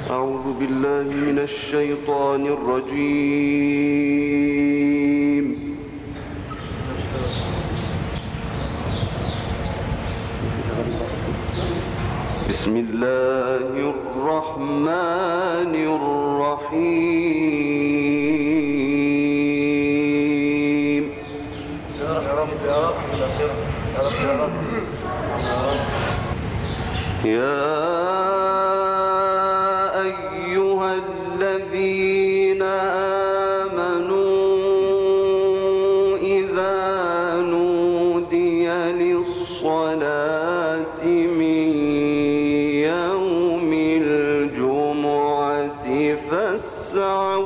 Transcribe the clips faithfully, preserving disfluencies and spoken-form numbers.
أعوذ بالله من الشيطان الرجيم. بسم الله الرحمن الرحيم. يا رب يا رب يا رب يا رب يا أيها الذين آمنوا إذا نودي للصلاة من يوم الجمعة فاسعوا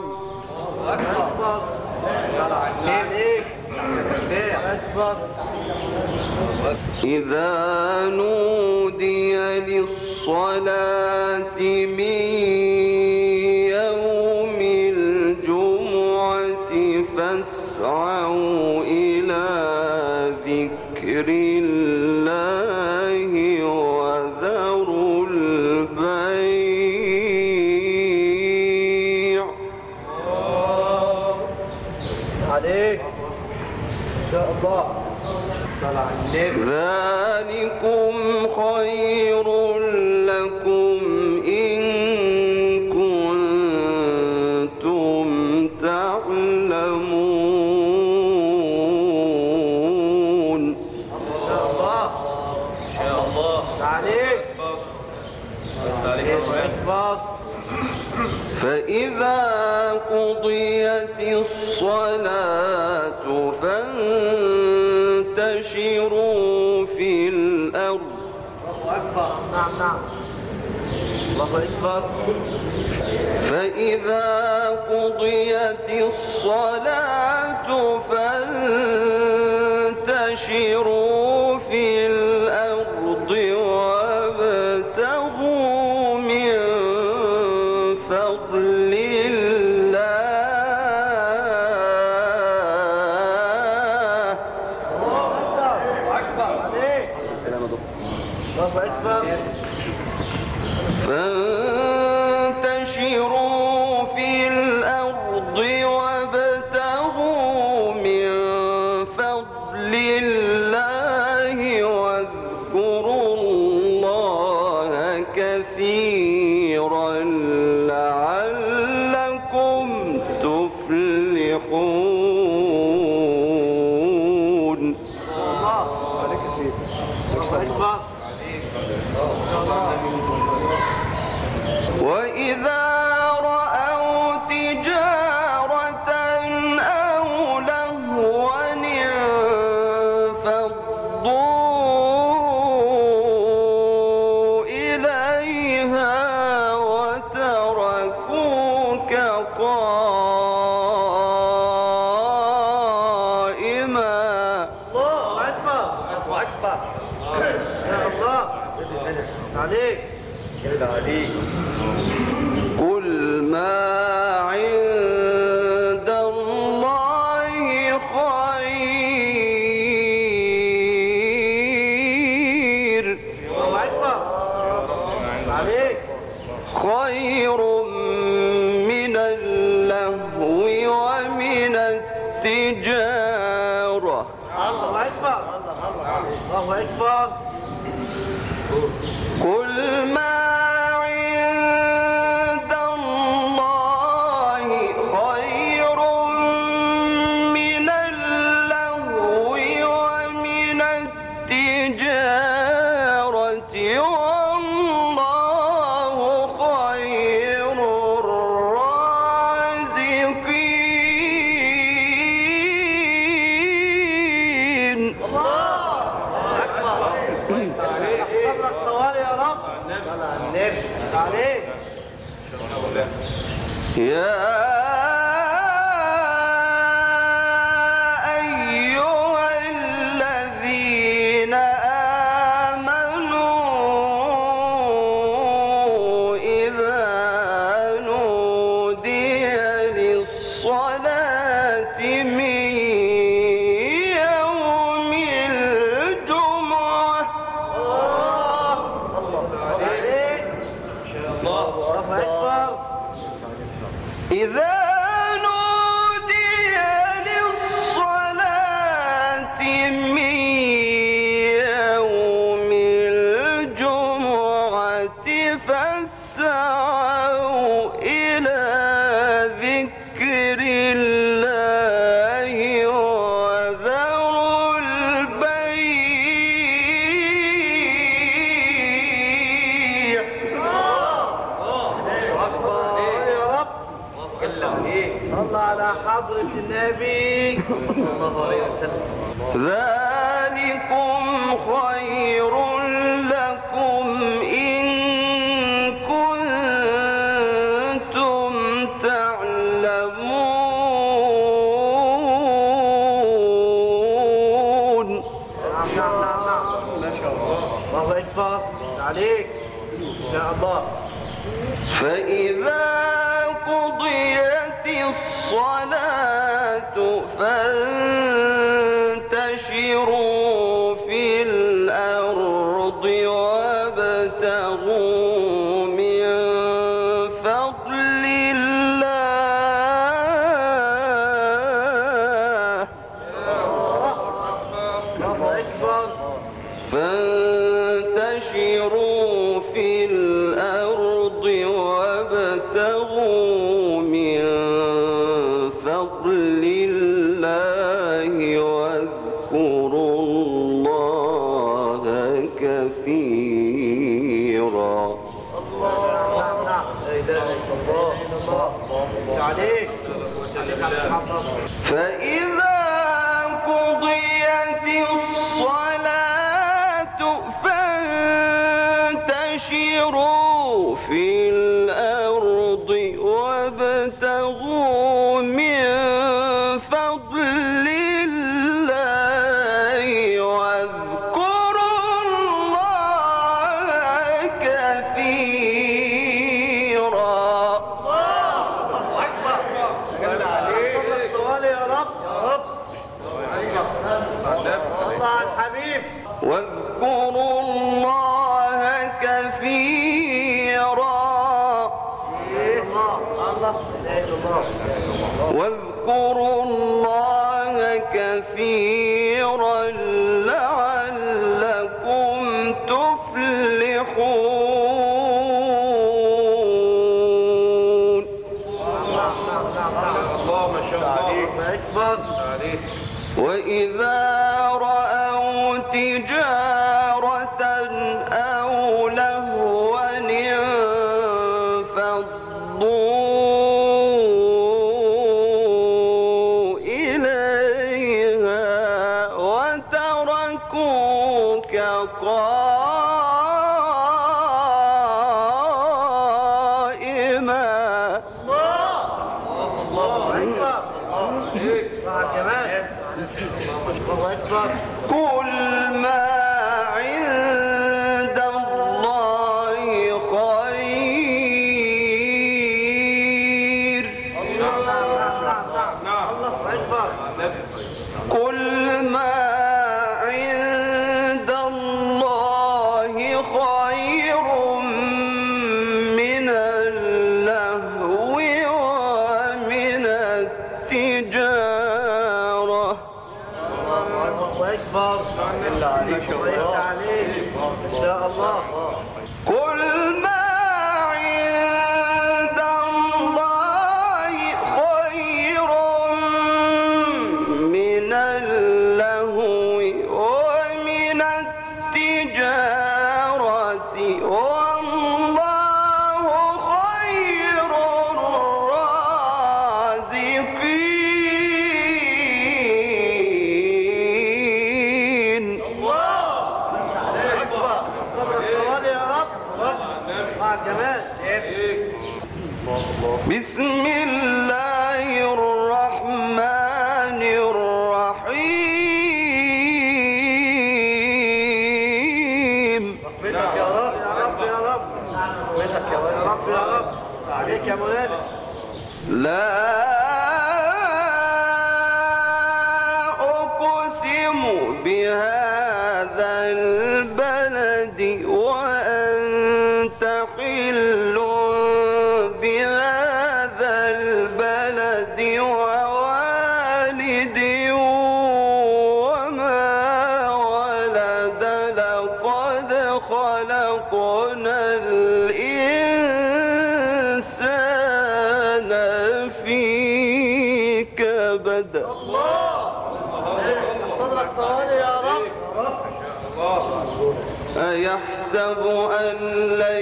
إذا نودي للصلاة من يوم الجمعة فاسعوا إلى ذكر الله وذروا البيع. عليك إن شاء الله. ذلكم خير لكم إن كنتم تعلمون. إن شاء الله إن شاء الله. عليك عليك. فإذا قضيت الصلاة فانتشروا في الأرض. الله أكبر. نعم نعم. الله أكبر. فإذا قضيت الصلاة فانتشروا في الأرض وابتغوا من فضل الله. الله أكبر. عليك. الله أكبر. فانتشروا في الأرض وابتغوا من فضل الله واذكروا الله كثيرا لعلكم تفلحون. الله عليك يا سيدي. الله أكبر. وإذا رأوا تجارة أو لهوا انفضوا إليها وتركوك قائما. الله أكبر. الله أكبر. يا الله. عليك عليك. قل ما عند الله خير الله أكبر. عليك خير من اللهو ومن التجارة. الله أكبر. الله أكبر. قل ما عند الله خير من اللهو ومن التجارة والله خير الرازقين. الله أكبر. أحفظ لك طوال يا رب. النبي عليك. يا أيها الذين آمنوا إذا نودي للصلاة من يوم الجمعة الله عليك. الله أكبر. إذا نودي للصلاة من يوم الجمعة فاسعوا إلى ذكر الله وذروا البيع. الله على حضرة النبي صلى الله عليه وسلم. ذلكم خير لكم إن كنتم تعلمون. نعم نعم نعم نعم ما شاء الله. الله أكبر عليك إن شاء الله. فإذا قضيت الصلاة فانتشروا في الأرض وابتغوا من فضل الله. الله أكبر. فانتشروا في الأرض وابتغوا من فضل الله واذكروا الله كثيرا. الله نعم نعم لا إله إلا الله. الله عليك عليك على حضرة. فإذا قضيت الصلاة فانتشروا في الأرض وابتغوا من فضل الله واذكروا الله كثيرا. الله أكبر. عليك السؤال يا رب يا رب. الله على الحبيب. واذكروا الله كثيرا. الله لا إله إلا الله. واذكروا الله كثيرا لعلكم تفلحون. الله ما شاء الله أكبر. وإذا رأوا تجارة أو لهوا انفضوا إليها وتركوك قائما. قل ما عند الله خير. قل ما عند الله خير من اللهو ومن التجارة. أكبر. الله عليك إن شاء الله. قل ما عند الله خير من اللهو ومن التجارة والله خير الرازقين. بسم الله الرحمن الرحيم. يا رب يا رب يا رب يا رب يا رب عليك يا مولانا. لا أقسم بهذا البلد وأنت حل بهذا البلد الإنسان في كبد صدرك طوالي يا رب. أيحسب أن لن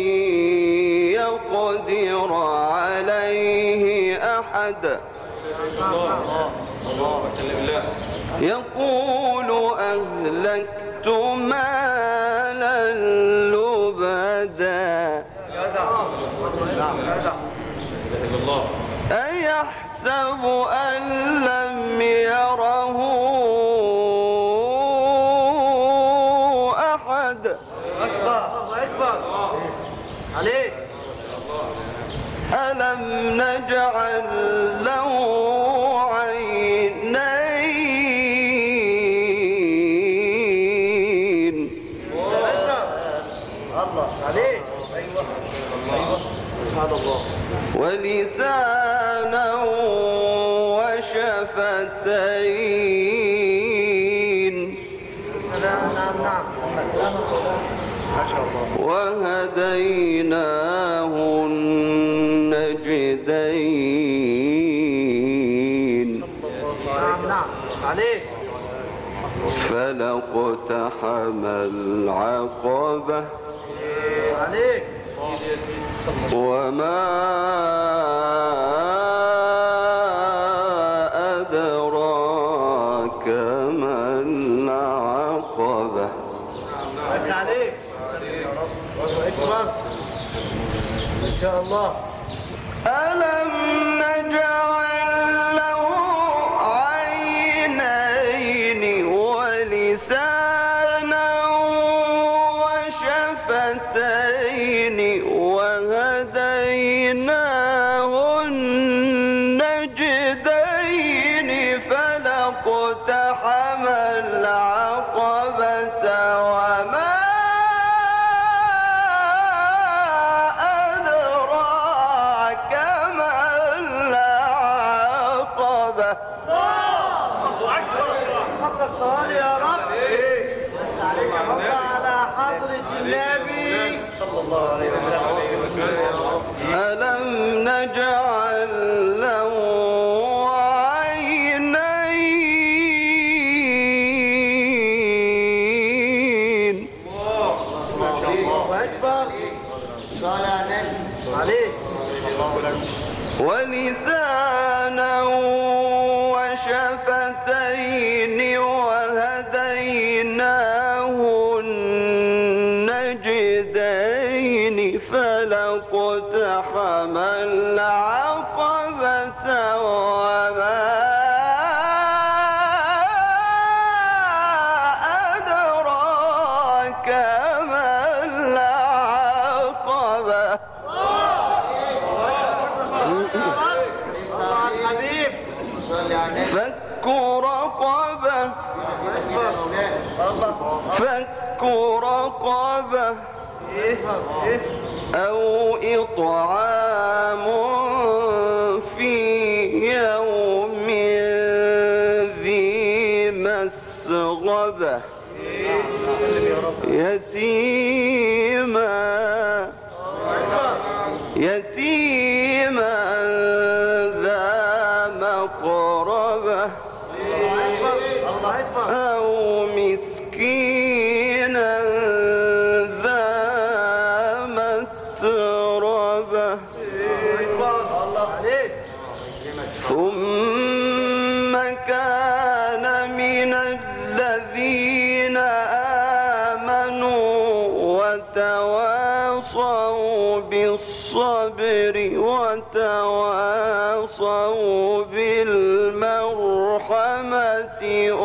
يقدر عليه أحد يقول أهلكت مالا لبدا أيحسب أن لم يره أحد عليك. ألم نجعل له عينين الله عليك. ايوه ايوه سبحان الله. ولسانا وشفتين نعم نعم نعم ما شاء الله. وهديناه النجدين نعم نعم عليك. فلا اقتحم العقبة عليك. وما أدراك ما العقبة عليك يا رب. اكبر ان شاء الله. ألم نجعل له عينين ولسانا وشفتين وهديناه النجدين فلا اقتحم العقبة وما أدراك ما العقبة حضرتك طوالي يا رب. صل على حضرة النبي صلى الله عليه وسلم. ألم نجعل له عينين ما شاء الله اكبر. صل على النبي عليك. ولسانا وشفتين وهديناه النجدين فلا اقتحم العقبة وما أدراك ما العقبة الحبيب صل على النبي. فك رقبة فك رقبة أو إطعام في يوم ذي مسغبة يتيما يتيما ذا مقربة أو مسكينا ذا متربة ثم كان من الذين آمنوا وتواصوا بالصبر وتواصوا بالمرحمة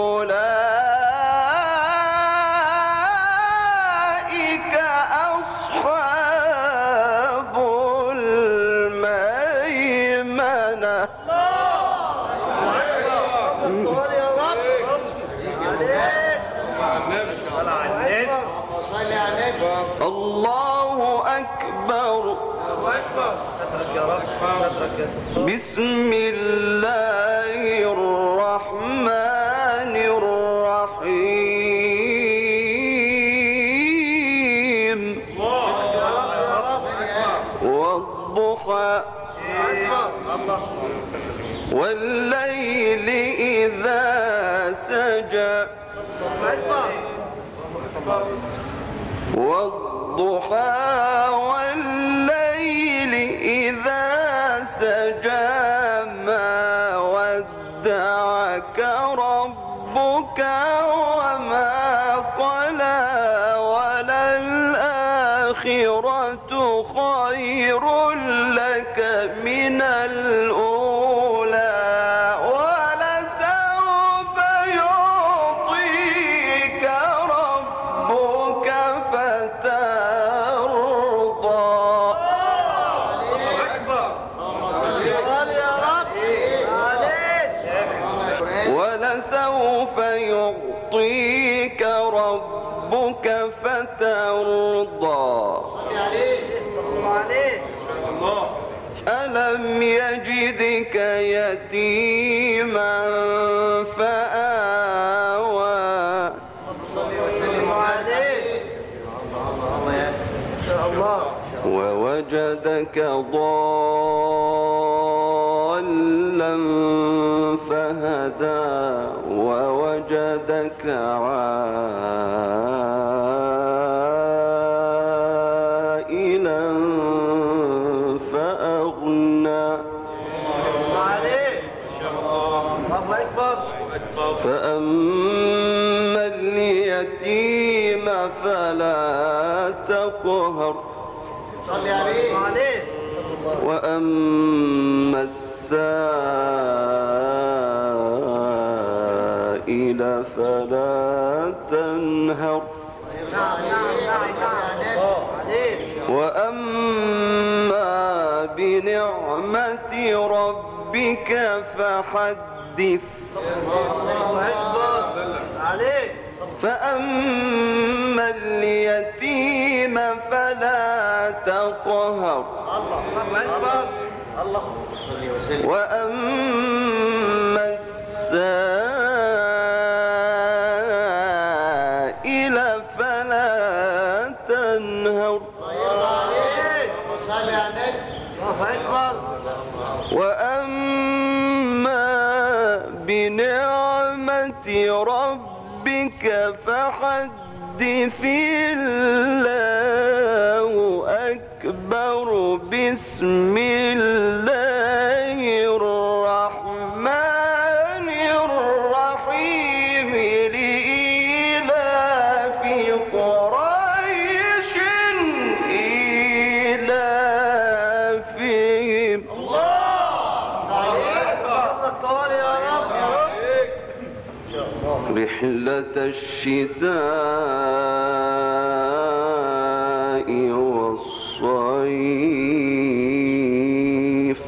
أولئك أصحاب الميمنة الله أكبر. بسم الله الرحمن الرحيم والضحى والليل إذا سجى والضحى والليل إذا سجى ما ودعك ربك وما قلى وللآخرة خير لك من الأولى ولسوف يعطيك ربك فترضى ولسوف يعطيك ربك فترضى ألم يجدك يتيما فآوى ووجدك ضالا فهدى ووجدك عائلا فأغنى فأما اليتيم فلا تقهر وأما السائل فلا تنهر وأما بنعمة ربك فحدث فأما اليتيم فلا تقهر وأما السائل فلا تنهر وأما بنعمة ربك فحدث الله أكبر بسم الله الرحمن الرحيم لإيلاف قريش إيلافهم رحلة الشتاء والصيف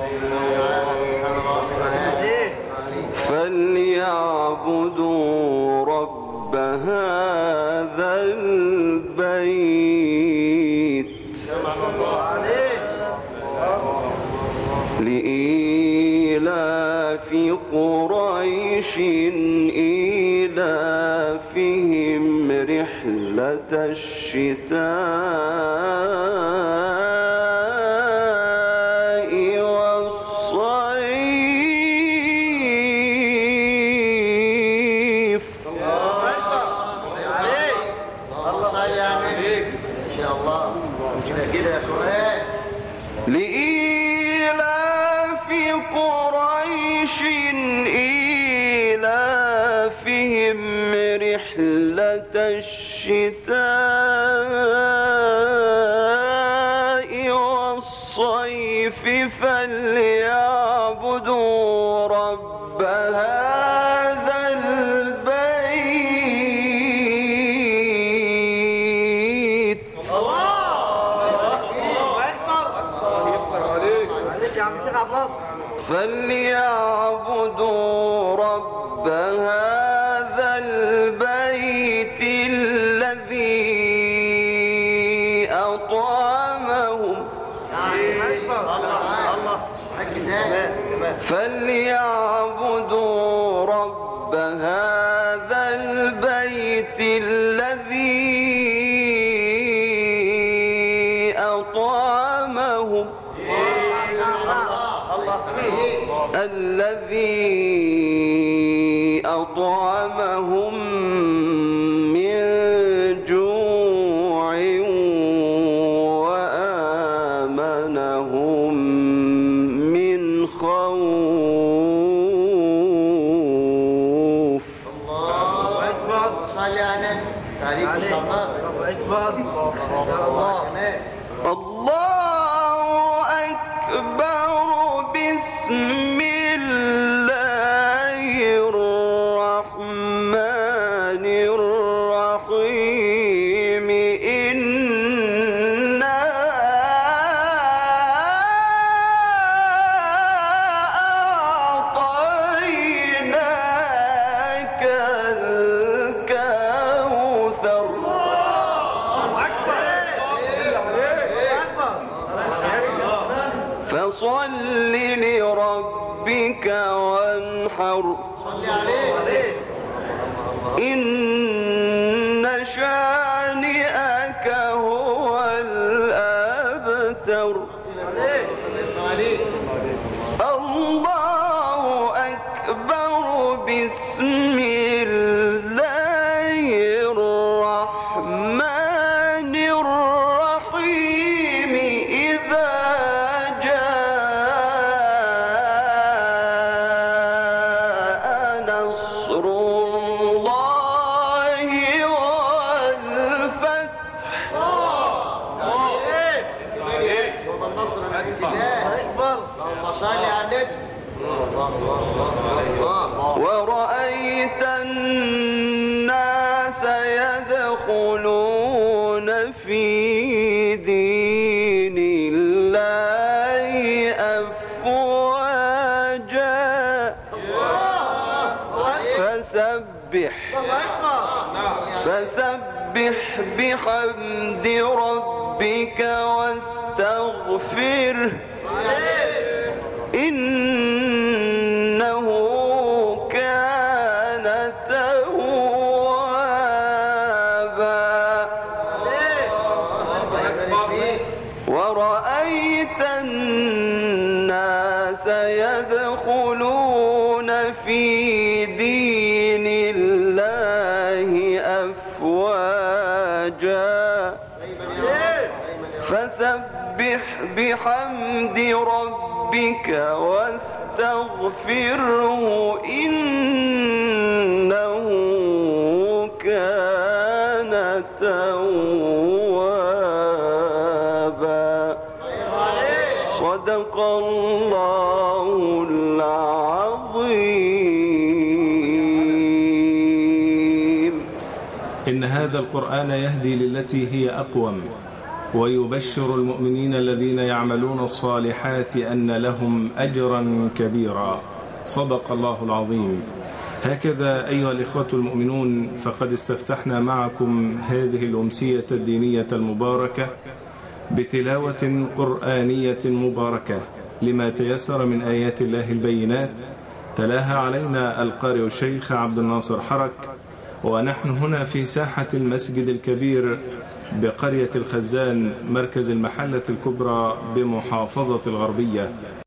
فليعبدوا رب هذا البيت لإيلاف قريش إيلافهم رحلة الشتاء والصيف لإيلاف قريش إيلافهم رحلة الشتاء والصيف فليعبدوا رب هذا البيت فليعبدوا رب هذا البيت الذي أطعمهم فليعبدوا رب هذا البيت الذي أطعمهم أطعمهم الذي أطعمهم من جوع وآمنهم من خوف. الله أكبر. صلي على النبي. الله أكبر. الله أكبر. بسم الله الرحمن الرحيم. إنا أعطيناك الكوثر. فصل لربك وانحر. إن شانئك هو الأبتر. الله أكبر. بسم الله الرحمن الرحيم. إذا ورأيت الناس يدخلون في دين الله أفواجا. فسبح فسبح بحمد ربك واستغفره. إنه كان توابا. ورأيت الناس يدخلون في دين الله أفواجا. فسبح بحمد ربك واستغفره. إنه كان توابا. صدق الله العظيم. إن هذا القرآن يهدي للتي هي أقوم ويبشر المؤمنين الذين يعملون الصالحات أن لهم أجرا كبيرا. صدق الله العظيم. هكذا أيها الإخوة المؤمنون، فقد استفتحنا معكم هذه الأمسية الدينية المباركة بتلاوة قرآنية مباركة لما تيسر من آيات الله البينات، تلاها علينا القارئ الشيخ عبد الناصر حرك، ونحن هنا في ساحة المسجد الكبير بقرية الخزان، مركز المحلة الكبرى بمحافظة الغربية.